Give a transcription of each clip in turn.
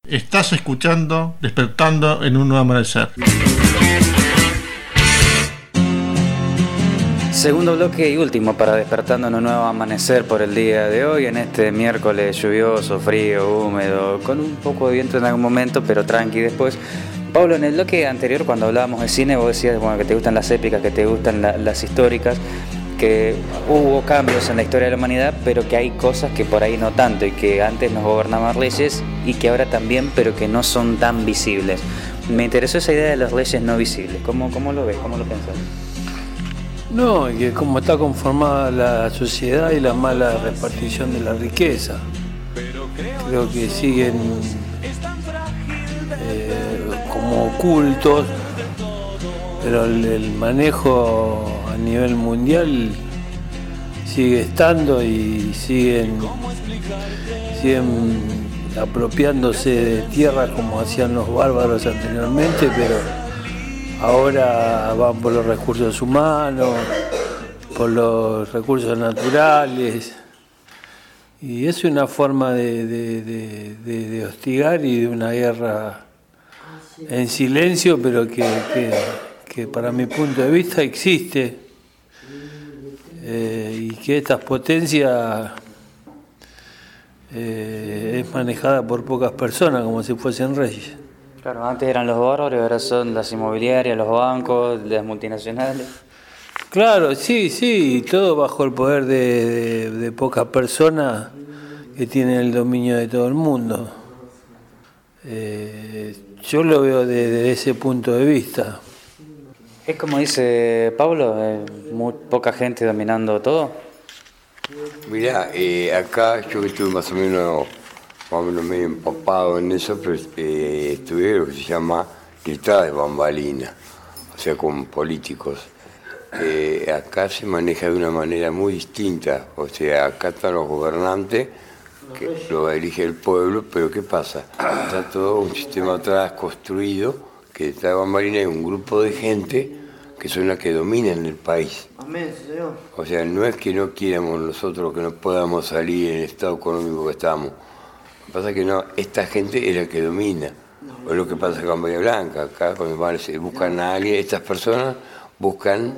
Estás escuchando Despertando en un Nuevo Amanecer. Segundo bloque y último para Despertando en un Nuevo Amanecer por el día de hoy, en este miércoles lluvioso, frío, húmedo, con un poco de viento en algún momento, pero tranqui después. Pablo, en el bloque anterior, cuando hablábamos de cine, vos decías que te gustan las épicas, que te gustan las históricas, que hubo cambios en la historia de la humanidad, pero que hay cosas que por ahí no tanto, y que antes nos gobernaban leyes y que ahora también, pero que no son tan visibles. Me interesó esa idea de las leyes no visibles. ¿Cómo lo ves? ¿Cómo lo pensás? No, que como está conformada la sociedad y la mala repartición de la riqueza, creo que siguen como ocultos, pero el manejo a nivel mundial sigue estando y siguen apropiándose de tierras como hacían los bárbaros anteriormente, pero ahora van por los recursos humanos, por los recursos naturales, y es una forma de hostigar y de una guerra en silencio, pero que para mi punto de vista existe, y que estas potencias es manejada por pocas personas como si fuesen reyes. Claro, antes eran los bárbaros, ahora son las inmobiliarias, los bancos, las multinacionales. Claro, sí, todo bajo el poder de pocas personas que tienen el dominio de todo el mundo. Yo lo veo desde ese punto de vista. Es como dice Pablo, muy poca gente dominando todo. Mirá, acá yo que estuve más o menos medio empapado en eso, pero estuve lo que se llama detrás de bambalina, o sea, con políticos. Acá se maneja de una manera muy distinta, o sea, acá están los gobernantes, que lo elige el pueblo, pero ¿qué pasa? Está todo un sistema atrás construido, que detrás de bambalina hay un grupo de gente que son las que dominan el país. Amén, Señor. O sea, no es que no quieramos nosotros que no podamos salir en el estado económico que estamos. Lo que pasa es que no, esta gente es la que domina. O es lo que pasa con Bahía Blanca. Acá cuando buscan a alguien, estas personas buscan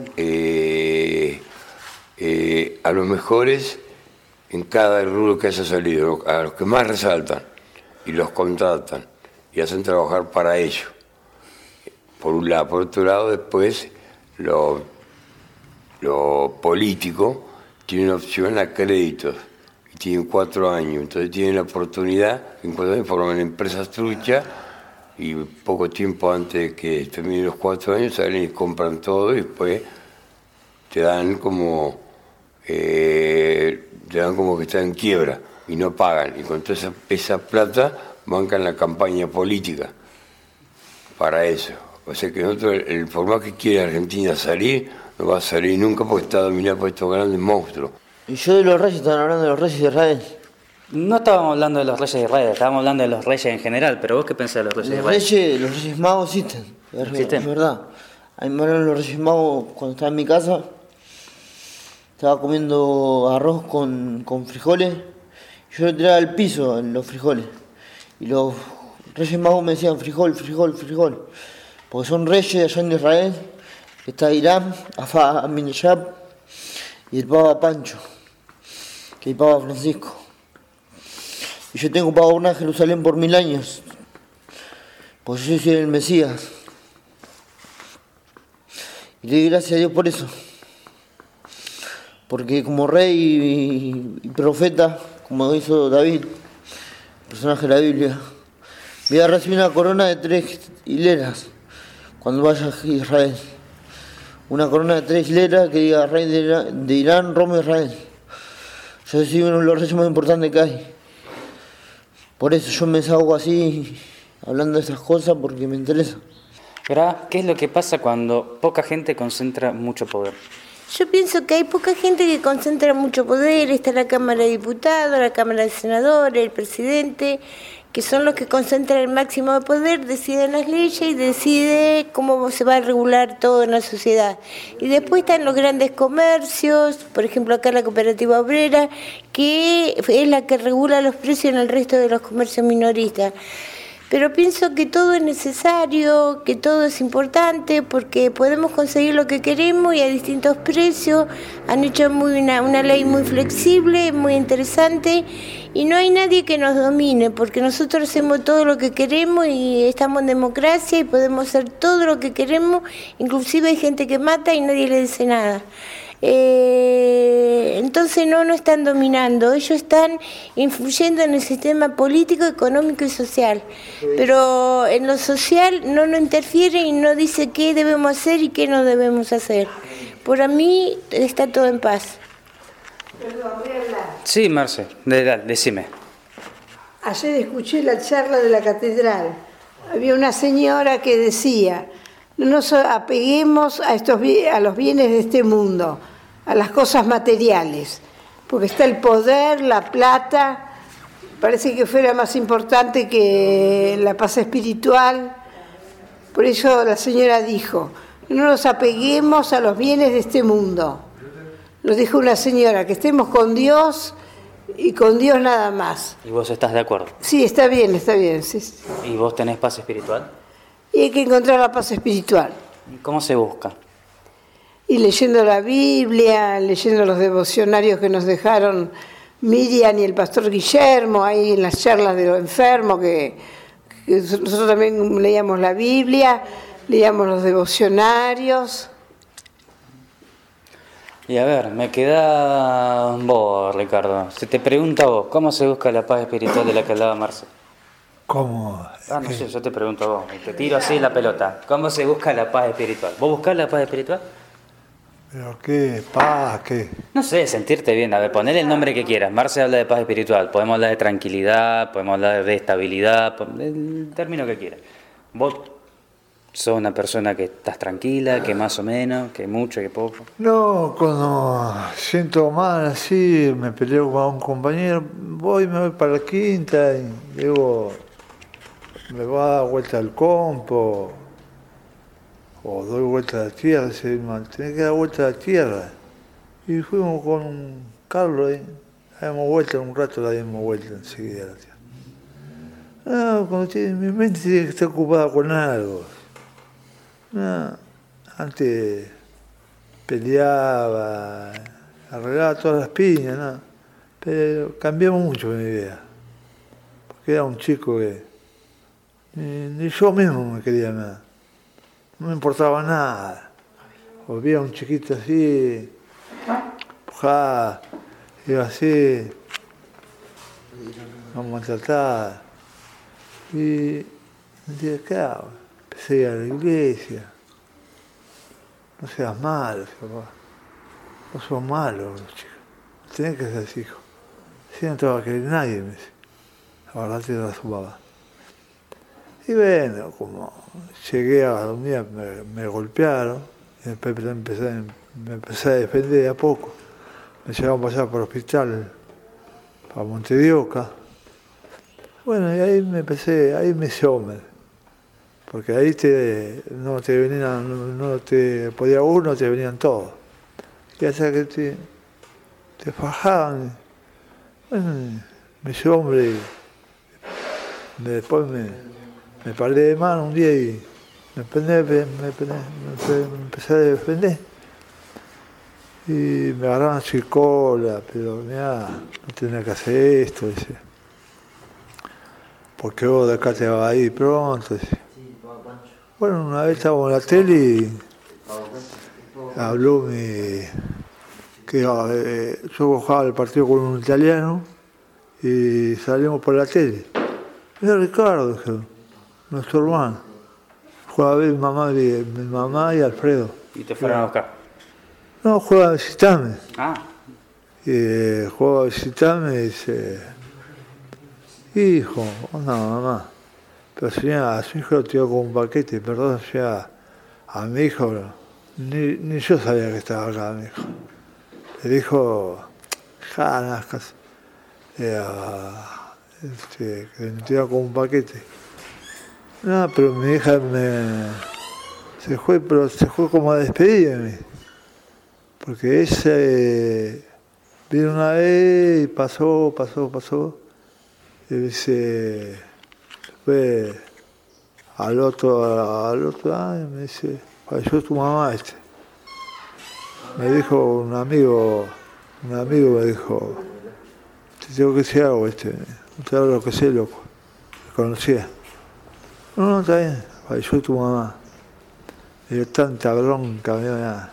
a los mejores en cada rubro que haya salido, a los que más resaltan, y los contratan y hacen trabajar para ellos. Por un lado. Por otro lado, después lo político tiene una opción a créditos y tienen 4 años, entonces tienen la oportunidad, en 4 años forman empresas truchas y poco tiempo antes de que terminen los 4 años salen y compran todo y después te dan como que están en quiebra y no pagan, y con toda esa plata bancan la campaña política para eso. O sea que nosotros, el formato que quiere Argentina salir, no va a salir nunca porque está dominado por estos grandes monstruos. Y yo de los reyes, estaban hablando de los reyes de Israel. No estábamos hablando de los reyes de Israel, estábamos hablando de los reyes en general, pero vos qué pensás de los reyes de Israel. Los reyes magos existen, ¿Existen? es verdad. A mí me hablaron los reyes magos cuando estaba en mi casa. Estaba comiendo arroz con frijoles. Yo lo tiraba al piso en los frijoles. Y los reyes magos me decían frijol. Porque son reyes allá en Israel. Está Irán, Afá Aminashab y el Papa Pancho, que es el Papa Francisco. Y yo tengo para gobernar Jerusalén por 1000 años, porque yo soy el Mesías. Y le doy gracias a Dios por eso. Porque como rey y profeta, como hizo David, personaje de la Biblia, voy a recibir una corona de 3 hileras cuando vaya a Israel. Una corona de 3 hileras que diga rey de Irán, Roma, Israel. Yo soy uno de los reyes más importantes que hay. Por eso yo me salgo así, hablando de esas cosas, porque me interesa. ¿Verdad? ¿Qué es lo que pasa cuando poca gente concentra mucho poder? Yo pienso que hay poca gente que concentra mucho poder. Está la Cámara de Diputados, la Cámara de Senadores, el presidente, que son los que concentran el máximo de poder, deciden las leyes y deciden cómo se va a regular todo en la sociedad. Y después están los grandes comercios, por ejemplo acá la Cooperativa Obrera, que es la que regula los precios en el resto de los comercios minoristas. pero pienso que todo es necesario, que todo es importante, porque podemos conseguir lo que queremos y a distintos precios. Han hecho una ley muy flexible, muy interesante, y no hay nadie que nos domine, porque nosotros hacemos todo lo que queremos y estamos en democracia y podemos hacer todo lo que queremos, inclusive hay gente que mata y nadie le dice nada. Entonces no están dominando, ellos están influyendo en el sistema político, económico y social, pero en lo social no nos interfiere y no dice qué debemos hacer y qué no debemos hacer. Por mí está todo en paz. Perdón, voy a hablar. Sí, Marce, decime. Ayer escuché la charla de la catedral. Había una señora que decía: no nos apeguemos a los bienes de este mundo, a las cosas materiales, porque está el poder, la plata, parece que fuera más importante que la paz espiritual. Por eso la señora dijo: no nos apeguemos a los bienes de este mundo. Lo dijo una señora, que estemos con Dios y con Dios nada más. ¿Y vos estás de acuerdo? Sí, está bien, sí. ¿Y vos tenés paz espiritual? Y hay que encontrar la paz espiritual. ¿Cómo se busca? Y leyendo la Biblia, leyendo los devocionarios que nos dejaron Miriam y el pastor Guillermo, ahí en las charlas de los enfermos, que nosotros también leíamos la Biblia, leíamos los devocionarios. Y a ver, me queda vos, Ricardo. Se te pregunta a vos, ¿cómo se busca la paz espiritual de la que hablaba Marce? ¿Cómo? No sé, yo te pregunto a vos, y te tiro así la pelota. ¿Cómo se busca la paz espiritual? ¿Vos buscás la paz espiritual? ¿Pero qué? ¿Paz? ¿Qué? No sé, sentirte bien. A ver, ponele el nombre que quieras. Marce habla de paz espiritual. Podemos hablar de tranquilidad, podemos hablar de estabilidad, el término que quieras. Vos sos una persona que estás tranquila, que más o menos, que mucho, que poco. No, cuando siento mal así, me peleo con un compañero, me voy para la quinta y digo, me voy a dar vuelta al compo, o doy vuelta a la tierra, tenés que dar vuelta a la tierra. Y fuimos con Carlos ahí, dimos vuelta un rato, la dimos vuelta enseguida a la tierra. No, cuando mi mente tiene que estar ocupada con algo. No, antes peleaba, arreglaba todas las piñas, ¿no? Pero cambiamos mucho mi vida, porque era un chico que ni yo mismo me quería nada, no me importaba nada. O veía a un chiquito así, empujaba, iba así, a maltratar, y me decía, ¿qué hago? Empecé a ir a la iglesia. No seas malo, papá. No sos malo, chicos. Tenés que ser hijo. Si no te va a querer nadie, me dice. Agarrate a su papá. Y bueno, como llegué a la unidad, me golpearon. Y después me empecé a defender de a poco. Me llevaron para allá por el hospital, para Montedioca. Bueno, y ahí me hice hombre. Porque ahí no te podía uno, te venían todos. Y hasta que te fajaban. Bueno, me hice hombre y después me paré de mano un día y me empecé a defender. Y me agarraron chicola, pero mirá, no tenés que hacer esto, dice. Porque vos de acá te vas a ir pronto, dice. Bueno, una vez estábamos en la tele y habló que yo jugaba el partido con un italiano y salimos por la tele. Era Ricardo, dijeron, nuestro hermano. Jugaba a ver mi mamá y Alfredo. ¿Y te fueron a buscar? No, jugaba a visitarme. Ah. Jugaba a visitarme y dice, hijo, no, mamá. Pero a su hijo lo tiró con un paquete, perdón, a mi hijo, ni yo sabía que estaba acá, mi hijo. Le dijo, que me tiró con un paquete. No, pero mi hija se fue como a despedirme. Porque ese vino una vez y pasó. Y dice, Después, al otro año me dice, falleció tu mamá Me dijo un amigo me dijo, te tengo que decir algo, no te hago lo que sé, loco. Me conocía. No, está bien, falleció tu mamá. Me dio tanta bronca, nada.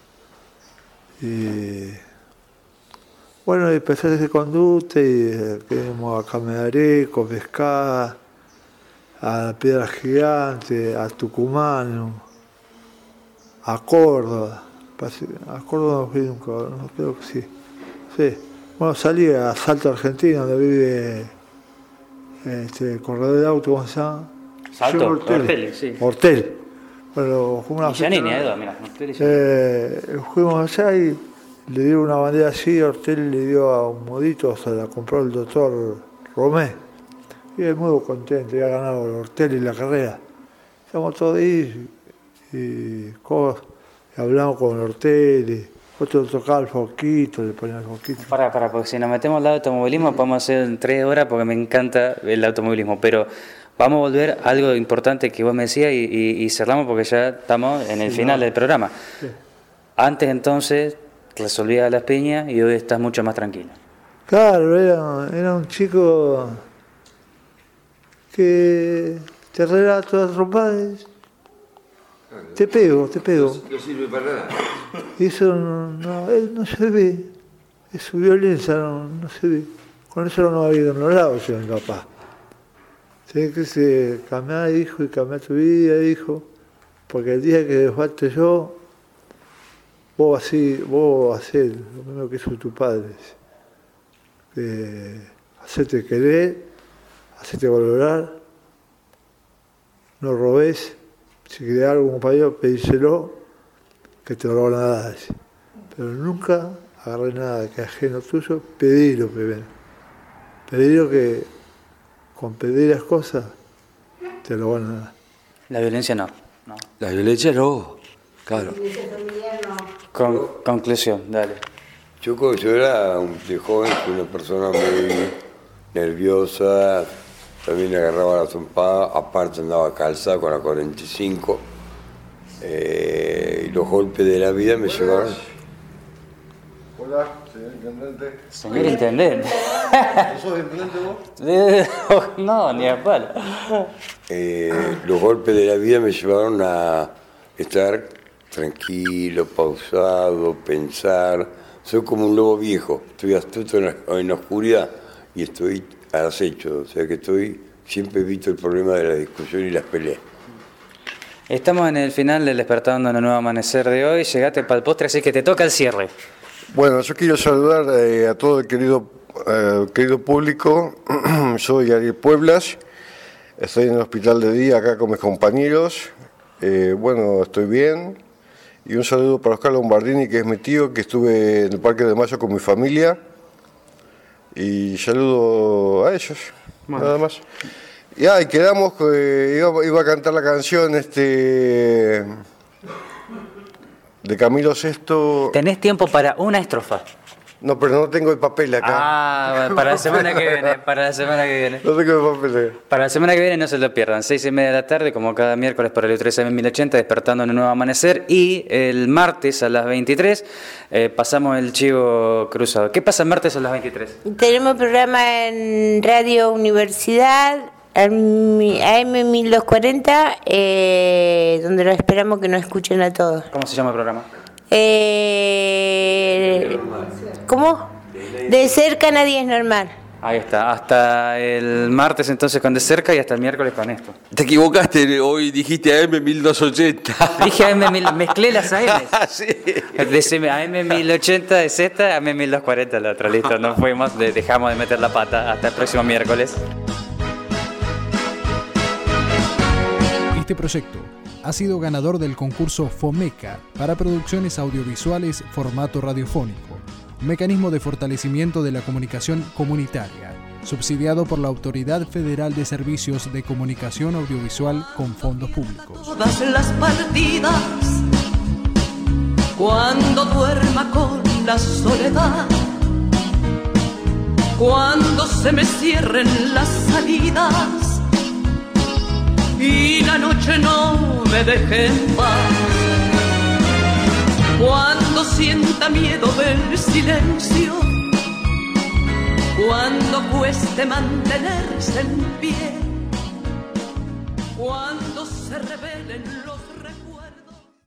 Y bueno, empecé a hacer conducta y fuimos a Camedareco, Pescada, a Piedra Gigante, a Tucumán, a Córdoba. A Córdoba no fui nunca, no creo que sí. Sí. Bueno, salí a Salto Argentino, donde vive el corredor de auto, ¿cómo se llama? Salto, Ortel, sí. Ortel. Bueno, fuimos a mira, fuimos allá y le dieron una bandera así, Ortel le dio a un modito, se la compró el doctor Romé. Y es muy contento, había ganado el Ortel y la carrera. Estamos todos ahí y hablamos con Ortel y otro tocaba el foquito, le ponía el foquito. Para, porque si nos metemos al automovilismo podemos hacer 3 horas porque me encanta el automovilismo, pero vamos a volver a algo importante que vos me decías y cerramos porque ya estamos en el final del programa. Sí. Antes entonces resolvías las piñas y hoy estás mucho más tranquilo. Claro, era un chico que te arregla todas las trompadas. Te pego. No sirve para nada. Eso él no se ve. Es su violencia, no se ve. Con eso no ha habido en los lados, señor papá. Tienes que cambiar, hijo, y cambiar tu vida, hijo. Porque el día que falte yo, vos vas a hacer lo mismo que hizo tu padre. Hacerte querer, hacerte valorar, no robes. Si querés algo como para Dios, pedíselo, que te lo van a dar. Pero nunca agarré nada que ajeno tuyo, pedilo primero. Pedilo que con pedir las cosas te lo van a dar. La violencia no. La violencia no, claro. Conclusión, dale. Yo era de joven una persona muy nerviosa. También agarraba la trompada, aparte andaba calzada con la 45. Y los golpes de la vida me llevaron. Hola, señor intendente. Señor intendente. ¿No sos intendente vos? No, ni a palo. Los golpes de la vida me llevaron a estar tranquilo, pausado, pensar. Soy como un lobo viejo, estoy astuto en la oscuridad y estoy al acecho, o sea que siempre evito el problema de la discusión y las peleas. Estamos en el final del Despertando en el Nuevo Amanecer de hoy, llegaste para el postre, así que te toca el cierre. Bueno, yo quiero saludar a todo el querido público. Soy Ariel Pueblas, estoy en el hospital de día acá con mis compañeros. Bueno, estoy bien. Y un saludo para Oscar Lombardini, que es mi tío, que estuve en el Parque de Mayo con mi familia. Y saludo a ellos, bueno. Nada más. Y quedamos que iba a cantar la canción de Camilo VI. Tenés tiempo para una estrofa. No, pero no tengo el papel acá. Para la semana que viene, No tengo el papel acá. Para la semana que viene no se lo pierdan, 6:30 de la tarde, como cada miércoles por el 3 AM1080, Despertando en un Nuevo Amanecer. Y el martes a las 23 pasamos el chivo cruzado. ¿Qué pasa el martes a las 23? Tenemos programa en Radio Universidad, AM1240, donde lo esperamos que nos escuchen a todos. ¿Cómo se llama el programa? ¿Cómo? De cerca nadie es normal. Ahí está, hasta el martes entonces con De Cerca y hasta el miércoles con esto. Te equivocaste, hoy dijiste AM1280. Dije AM1000, mezclé las AM. Sí. AM1080 de Z, AM1240 la otra, listo, no fuimos, dejamos de meter la pata, hasta el próximo miércoles. Este proyecto ha sido ganador del concurso FOMECA para producciones audiovisuales formato radiofónico, un mecanismo de fortalecimiento de la comunicación comunitaria, subsidiado por la Autoridad Federal de Servicios de Comunicación Audiovisual con fondos públicos. Todas las partidas, cuando duerma con la soledad, cuando se me cierren las salidas, la noche no me deje en paz. Cuando sienta miedo del silencio, cuando cueste mantenerse en pie,